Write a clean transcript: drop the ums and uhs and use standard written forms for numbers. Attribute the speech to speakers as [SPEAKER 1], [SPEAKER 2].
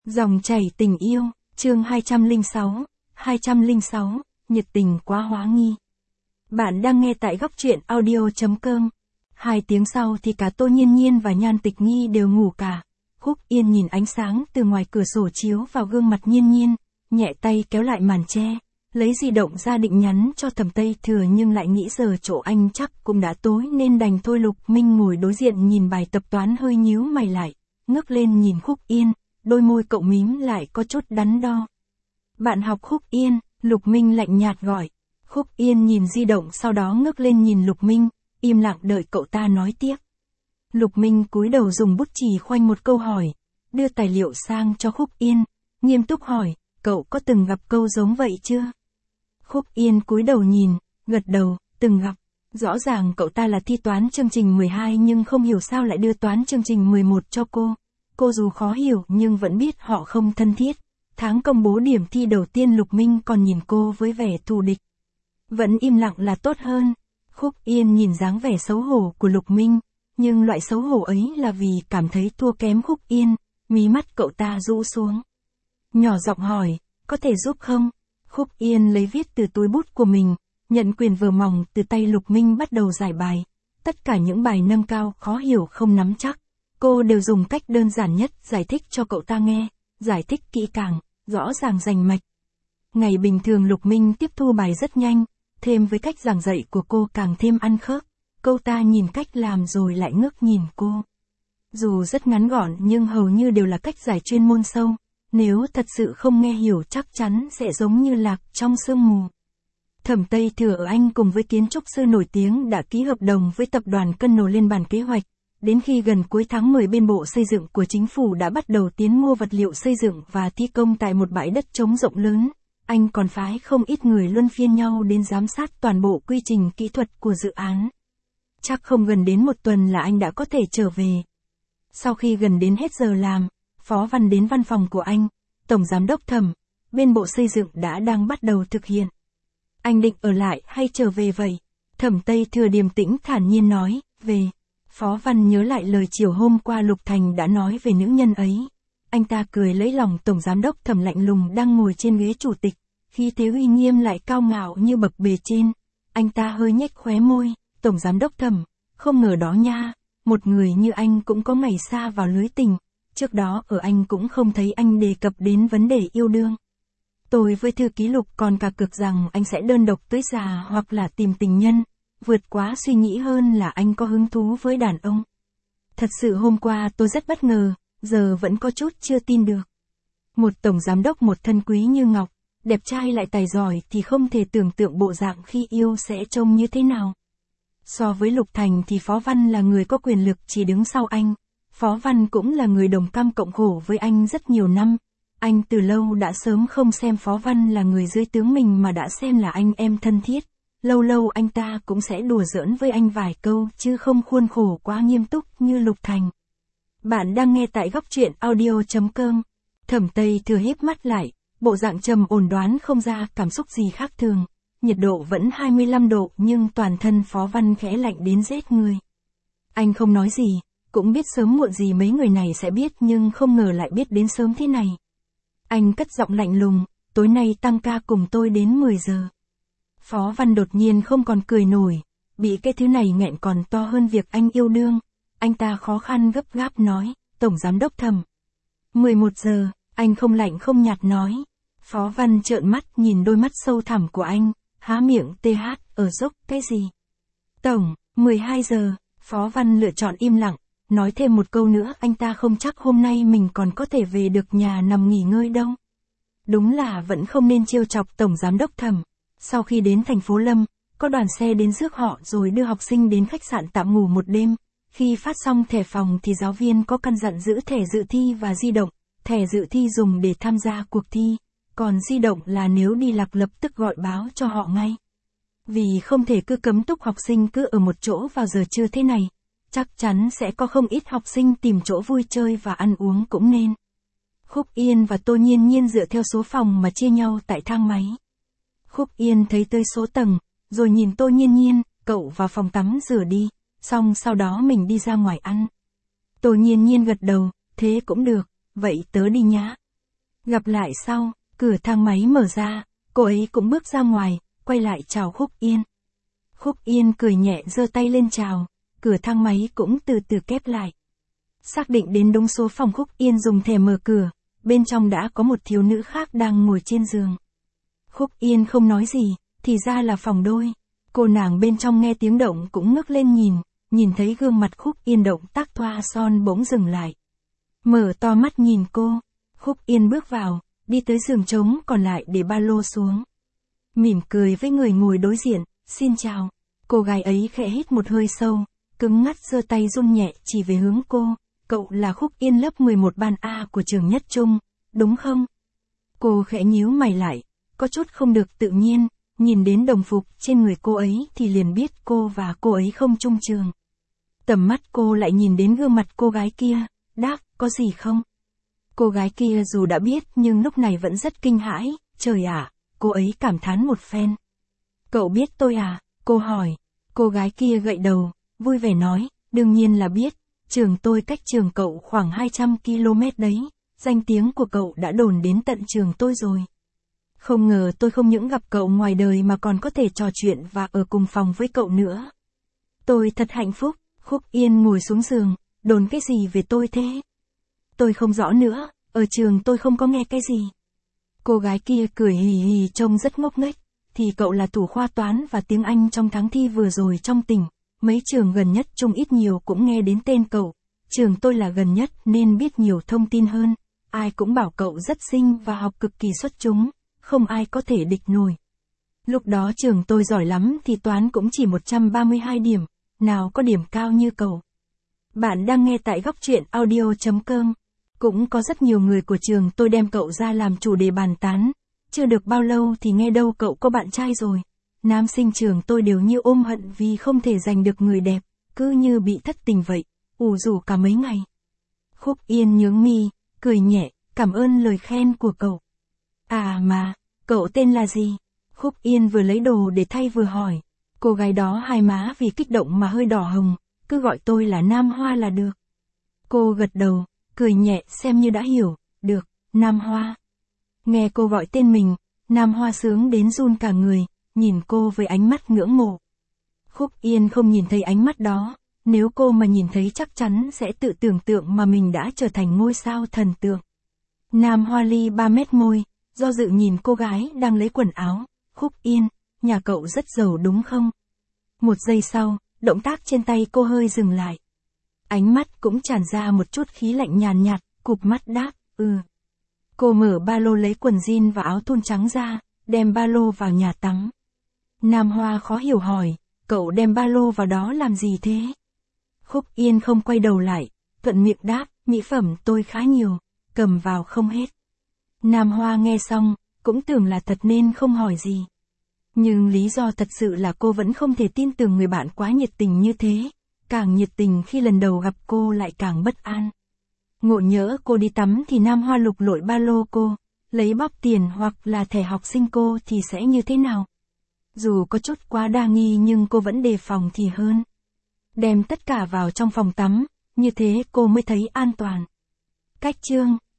[SPEAKER 1] Dòng chảy tình yêu, chương 206, nhiệt tình quá hóa nghi. Bạn đang nghe tại góc truyện audio.com. 2 tiếng sau thì cả Tô Nhiên Nhiên và Nhan Tịch Nhi đều ngủ cả. Khúc Yên nhìn ánh sáng từ ngoài cửa sổ chiếu vào gương mặt Nhiên Nhiên, nhẹ tay kéo lại màn che, lấy di động ra định nhắn cho Thẩm Tây Thừa nhưng lại nghĩ giờ chỗ anh chắc cũng đã tối nên đành thôi. Lục Minh ngồi đối diện nhìn bài tập toán hơi nhíu mày lại, ngước lên nhìn Khúc Yên, đôi môi cậu mím lại có chút đắn đo. Bạn học Khúc Yên, Lục Minh lạnh nhạt gọi. Khúc Yên nhìn di động sau đó ngước lên nhìn Lục Minh, im lặng đợi cậu ta nói tiếp. Lục Minh cúi đầu dùng bút chì khoanh một câu hỏi, đưa tài liệu sang cho Khúc Yên, nghiêm túc hỏi, cậu có từng gặp câu giống vậy chưa? Khúc Yên cúi đầu nhìn, gật đầu, từng gặp. Rõ ràng cậu ta là thi toán chương trình 12 nhưng không hiểu sao lại đưa toán chương trình 11 cho cô. Cô dù khó hiểu nhưng vẫn biết họ không thân thiết. Tháng công bố điểm thi đầu tiên Lục Minh còn nhìn cô với vẻ thù địch. Vẫn im lặng là tốt hơn. Khúc Yên nhìn dáng vẻ xấu hổ của Lục Minh, nhưng loại xấu hổ ấy là vì cảm thấy thua kém Khúc Yên, mí mắt cậu ta rũ xuống. Nhỏ giọng hỏi, có thể giúp không? Khúc Yên lấy viết từ túi bút của mình, nhận quyền vở mỏng từ tay Lục Minh bắt đầu giải bài. Tất cả những bài nâng cao khó hiểu không nắm chắc, cô đều dùng cách đơn giản nhất giải thích cho cậu ta nghe, giải thích kỹ càng, rõ ràng rành mạch. Ngày bình thường Lục Minh tiếp thu bài rất nhanh, thêm với cách giảng dạy của cô càng thêm ăn khớp, cậu ta nhìn cách làm rồi lại ngước nhìn cô. Dù rất ngắn gọn nhưng hầu như đều là cách giải chuyên môn sâu, nếu thật sự không nghe hiểu chắc chắn sẽ giống như lạc trong sương mù. Thẩm Tây Thừa ở Anh cùng với kiến trúc sư nổi tiếng đã ký hợp đồng với tập đoàn Cân lên bàn kế hoạch. Đến khi gần cuối tháng 10 bên Bộ Xây dựng của chính phủ đã bắt đầu tiến mua vật liệu xây dựng và thi công tại một bãi đất trống rộng lớn, anh còn phái không ít người luân phiên nhau đến giám sát toàn bộ quy trình kỹ thuật của dự án. Chắc không gần đến một tuần là anh đã có thể trở về. Sau khi gần đến hết giờ làm, Phó Văn đến văn phòng của anh, Tổng Giám đốc Thẩm, bên Bộ Xây dựng đang bắt đầu thực hiện. Anh định ở lại hay trở về vậy? Thẩm Tây Thừa điềm tĩnh thản nhiên nói, về. Phó Văn nhớ lại lời chiều hôm qua Lục Thành đã nói về nữ nhân ấy. Anh ta cười lấy lòng Tổng Giám đốc Thẩm lạnh lùng đang ngồi trên ghế chủ tịch, khi thế uy nghiêm lại cao ngạo như bậc bề trên. Anh ta hơi nhếch khóe môi, Tổng Giám đốc Thẩm, không ngờ đó nha, một người như anh cũng có ngày xa vào lưới tình. Trước đó ở anh cũng không thấy anh đề cập đến vấn đề yêu đương. Tôi với thư ký Lục còn cả cược rằng anh sẽ đơn độc tới già hoặc là tìm tình nhân. Vượt quá suy nghĩ hơn là anh có hứng thú với đàn ông. Thật sự hôm qua tôi rất bất ngờ, giờ vẫn có chút chưa tin được. Một tổng giám đốc một thân quý như ngọc, đẹp trai lại tài giỏi thì không thể tưởng tượng bộ dạng khi yêu sẽ trông như thế nào. So với Lục Thành thì Phó Văn là người có quyền lực chỉ đứng sau anh. Phó Văn cũng là người đồng cam cộng khổ với anh rất nhiều năm. Anh từ lâu đã sớm không xem Phó Văn là người dưới tướng mình mà đã xem là anh em thân thiết. Lâu lâu anh ta cũng sẽ đùa giỡn với anh vài câu chứ không khuôn khổ quá nghiêm túc như Lục Thành. Bạn đang nghe tại góc truyện audio.com. Thẩm Tây Thừa híp mắt lại, bộ dạng trầm ổn đoán không ra cảm xúc gì khác thường. Nhiệt độ vẫn 25 độ nhưng toàn thân Phó Văn khẽ lạnh đến rét người. Anh không nói gì, cũng biết sớm muộn gì mấy người này sẽ biết nhưng không ngờ lại biết đến sớm thế này. Anh cất giọng lạnh lùng, tối nay tăng ca cùng tôi đến 10 giờ. Phó Văn đột nhiên không còn cười nổi, bị cái thứ này nghẹn còn to hơn việc anh yêu đương. Anh ta khó khăn gấp gáp nói, Tổng Giám đốc Thẩm. 11 giờ, anh không lạnh không nhạt nói. Phó Văn trợn mắt nhìn đôi mắt sâu thẳm của anh, há miệng ở dốc cái gì? Tổng, 12 giờ, Phó Văn lựa chọn im lặng, nói thêm một câu nữa anh ta không chắc hôm nay mình còn có thể về được nhà nằm nghỉ ngơi đâu. Đúng là vẫn không nên trêu chọc Tổng Giám đốc Thẩm. Sau khi đến thành phố Lâm, có đoàn xe đến rước họ rồi đưa học sinh đến khách sạn tạm ngủ một đêm. Khi phát xong thẻ phòng thì giáo viên có căn dặn giữ thẻ dự thi và di động. Thẻ dự thi dùng để tham gia cuộc thi, còn di động là nếu đi lạc lập tức gọi báo cho họ ngay. Vì không thể cứ cấm túc học sinh cứ ở một chỗ vào giờ trưa thế này, chắc chắn sẽ có không ít học sinh tìm chỗ vui chơi và ăn uống cũng nên. Khúc Yên và Tô Nhiên Nhiên dựa theo số phòng mà chia nhau tại thang máy. Khúc Yên thấy tới số tầng, rồi nhìn Tô Nhiên Nhiên, cậu vào phòng tắm rửa đi, xong sau đó mình đi ra ngoài ăn. Tô Nhiên Nhiên gật đầu, thế cũng được, vậy tớ đi nhá. Gặp lại sau, cửa thang máy mở ra, cô ấy cũng bước ra ngoài, quay lại chào Khúc Yên. Khúc Yên cười nhẹ giơ tay lên chào, cửa thang máy cũng từ từ khép lại. Xác định đến đúng số phòng, Khúc Yên dùng thẻ mở cửa, bên trong đã có một thiếu nữ khác đang ngồi trên giường. Khúc Yên không nói gì, thì ra là phòng đôi. Cô nàng bên trong nghe tiếng động cũng ngước lên nhìn thấy gương mặt Khúc Yên động tác thoa son bỗng dừng lại. Mở to mắt nhìn cô, Khúc Yên bước vào, đi tới giường trống còn lại để ba lô xuống. Mỉm cười với người ngồi đối diện, xin chào. Cô gái ấy khẽ hít một hơi sâu, cứng ngắt giơ tay run nhẹ chỉ về hướng cô. Cậu là Khúc Yên lớp 11 ban A của trường Nhất Trung, đúng không? Cô khẽ nhíu mày lại, có chút không được tự nhiên, nhìn đến đồng phục trên người cô ấy thì liền biết cô và cô ấy không chung trường. Tầm mắt cô lại nhìn đến gương mặt cô gái kia, đáp, có gì không? Cô gái kia dù đã biết nhưng lúc này vẫn rất kinh hãi, trời ạ, cô ấy cảm thán một phen. Cậu biết tôi à? Cô hỏi. Cô gái kia gậy đầu, vui vẻ nói, đương nhiên là biết, trường tôi cách trường cậu khoảng 200 km đấy, danh tiếng của cậu đã đồn đến tận trường tôi rồi. Không ngờ tôi không những gặp cậu ngoài đời mà còn có thể trò chuyện và ở cùng phòng với cậu nữa. Tôi thật hạnh phúc. Khúc Yên ngồi xuống giường, đồn cái gì về tôi thế? Tôi không rõ nữa, ở trường tôi không có nghe cái gì. Cô gái kia cười hì hì trông rất ngốc nghếch, thì cậu là thủ khoa toán và tiếng Anh trong tháng thi vừa rồi trong tỉnh, mấy trường gần nhất chung ít nhiều cũng nghe đến tên cậu, trường tôi là gần nhất nên biết nhiều thông tin hơn, ai cũng bảo cậu rất xinh và học cực kỳ xuất chúng, không ai có thể địch nổi. Lúc đó trường tôi giỏi lắm thì toán cũng chỉ 132 điểm, nào có điểm cao như cậu. Bạn đang nghe tại góc truyện audio.com. Cũng có rất nhiều người của trường tôi đem cậu ra làm chủ đề bàn tán. Chưa được bao lâu thì nghe đâu cậu có bạn trai rồi. Nam sinh trường tôi đều như ôm hận vì không thể giành được người đẹp, cứ như bị thất tình vậy, ủ rũ cả mấy ngày. Khúc Yên nhướng mi, cười nhẹ, cảm ơn lời khen của cậu. À mà, cậu tên là gì? Khúc Yên vừa lấy đồ để thay vừa hỏi. Cô gái đó hai má vì kích động mà hơi đỏ hồng, cứ gọi tôi là Nam Hoa là được. Cô gật đầu, cười nhẹ xem như đã hiểu, được, Nam Hoa. Nghe cô gọi tên mình, Nam Hoa sướng đến run cả người, nhìn cô với ánh mắt ngưỡng mộ. Khúc Yên không nhìn thấy ánh mắt đó, nếu cô mà nhìn thấy chắc chắn sẽ tự tưởng tượng mà mình đã trở thành ngôi sao thần tượng. Nam Hoa ly 3 mét môi, do dự nhìn cô gái đang lấy quần áo. Khúc Yên, nhà cậu rất giàu đúng không? Một giây sau, động tác trên tay cô hơi dừng lại. Ánh mắt cũng tràn ra một chút khí lạnh nhàn nhạt, cụp mắt đáp, Cô mở ba lô lấy quần jean và áo thun trắng ra, đem ba lô vào nhà tắm. Nam Hoa khó hiểu hỏi, cậu đem ba lô vào đó làm gì thế? Khúc Yên không quay đầu lại, thuận miệng đáp, mỹ phẩm tôi khá nhiều, cầm vào không hết. Nam Hoa nghe xong, cũng tưởng là thật nên không hỏi gì. Nhưng lý do thật sự là cô vẫn không thể tin tưởng người bạn quá nhiệt tình như thế, càng nhiệt tình khi lần đầu gặp cô lại càng bất an. Ngộ nhỡ cô đi tắm thì Nam Hoa lục lội ba lô cô, lấy bóp tiền hoặc là thẻ học sinh cô thì sẽ như thế nào? Dù có chút quá đa nghi nhưng cô vẫn đề phòng thì hơn. Đem tất cả vào trong phòng tắm, như thế cô mới thấy an toàn. Cách chương